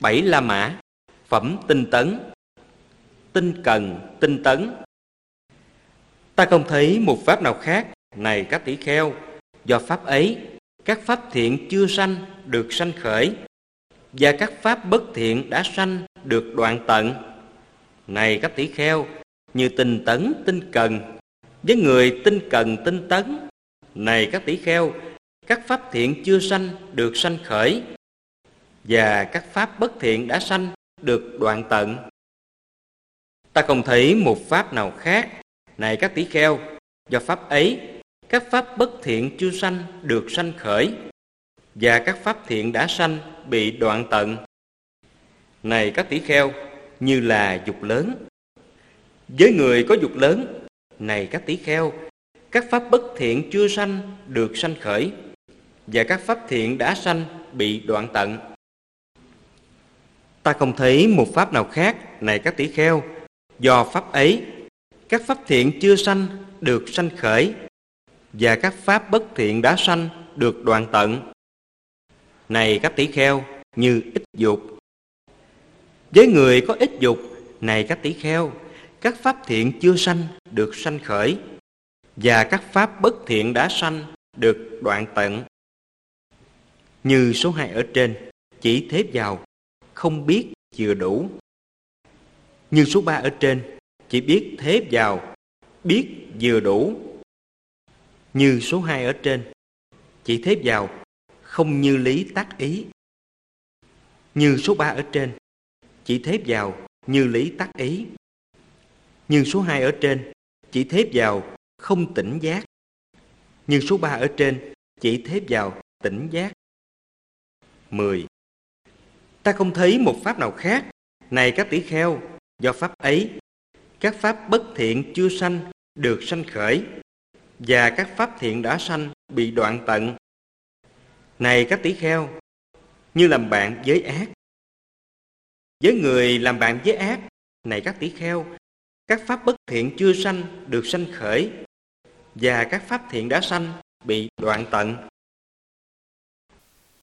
Bảy La Mã, phẩm tinh tấn, tinh cần, tinh tấn. Ta không thấy một pháp nào khác, này các tỷ kheo, do pháp ấy, các pháp thiện chưa sanh được sanh khởi, và các pháp bất thiện đã sanh được đoạn tận. Này các tỷ kheo, như tinh tấn, tinh cần, với người tinh cần, tinh tấn. Này các tỷ kheo, các pháp thiện chưa sanh được sanh khởi, và các pháp bất thiện đã sanh được đoạn tận. Ta không thấy một pháp nào khác, này các tỷ kheo, do pháp ấy, các pháp bất thiện chưa sanh được sanh khởi, và các pháp thiện đã sanh bị đoạn tận. Này các tỷ kheo, như là dục lớn. Với người có dục lớn, này các tỷ kheo, các pháp bất thiện chưa sanh được sanh khởi, và các pháp thiện đã sanh bị đoạn tận. Ta không thấy một pháp nào khác, này các tỷ kheo, do pháp ấy, các pháp thiện chưa sanh được sanh khởi, và các pháp bất thiện đã sanh được đoạn tận. Này các tỷ kheo, như ít dục. Với người có ít dục, này các tỷ kheo, các pháp thiện chưa sanh được sanh khởi, và các pháp bất thiện đã sanh được đoạn tận. Như số 2 ở trên, chỉ thế vào, không biết vừa đủ. Như số 3 ở trên, chỉ biết thế vào, biết vừa đủ. Như số 2 ở trên, chỉ thế vào, không như lý tác ý. Như số 3 ở trên, chỉ thế vào, như lý tác ý. Như số 2 ở trên, chỉ thế vào, không tỉnh giác. Như số 3 ở trên, chỉ thế vào, tỉnh giác. 10. Ta không thấy một pháp nào khác, này các tỷ kheo, do pháp ấy, các pháp bất thiện chưa sanh được sanh khởi, và các pháp thiện đã sanh bị đoạn tận. Này các tỷ kheo, như làm bạn với ác. Với người làm bạn với ác, này các tỷ kheo, các pháp bất thiện chưa sanh được sanh khởi, và các pháp thiện đã sanh bị đoạn tận.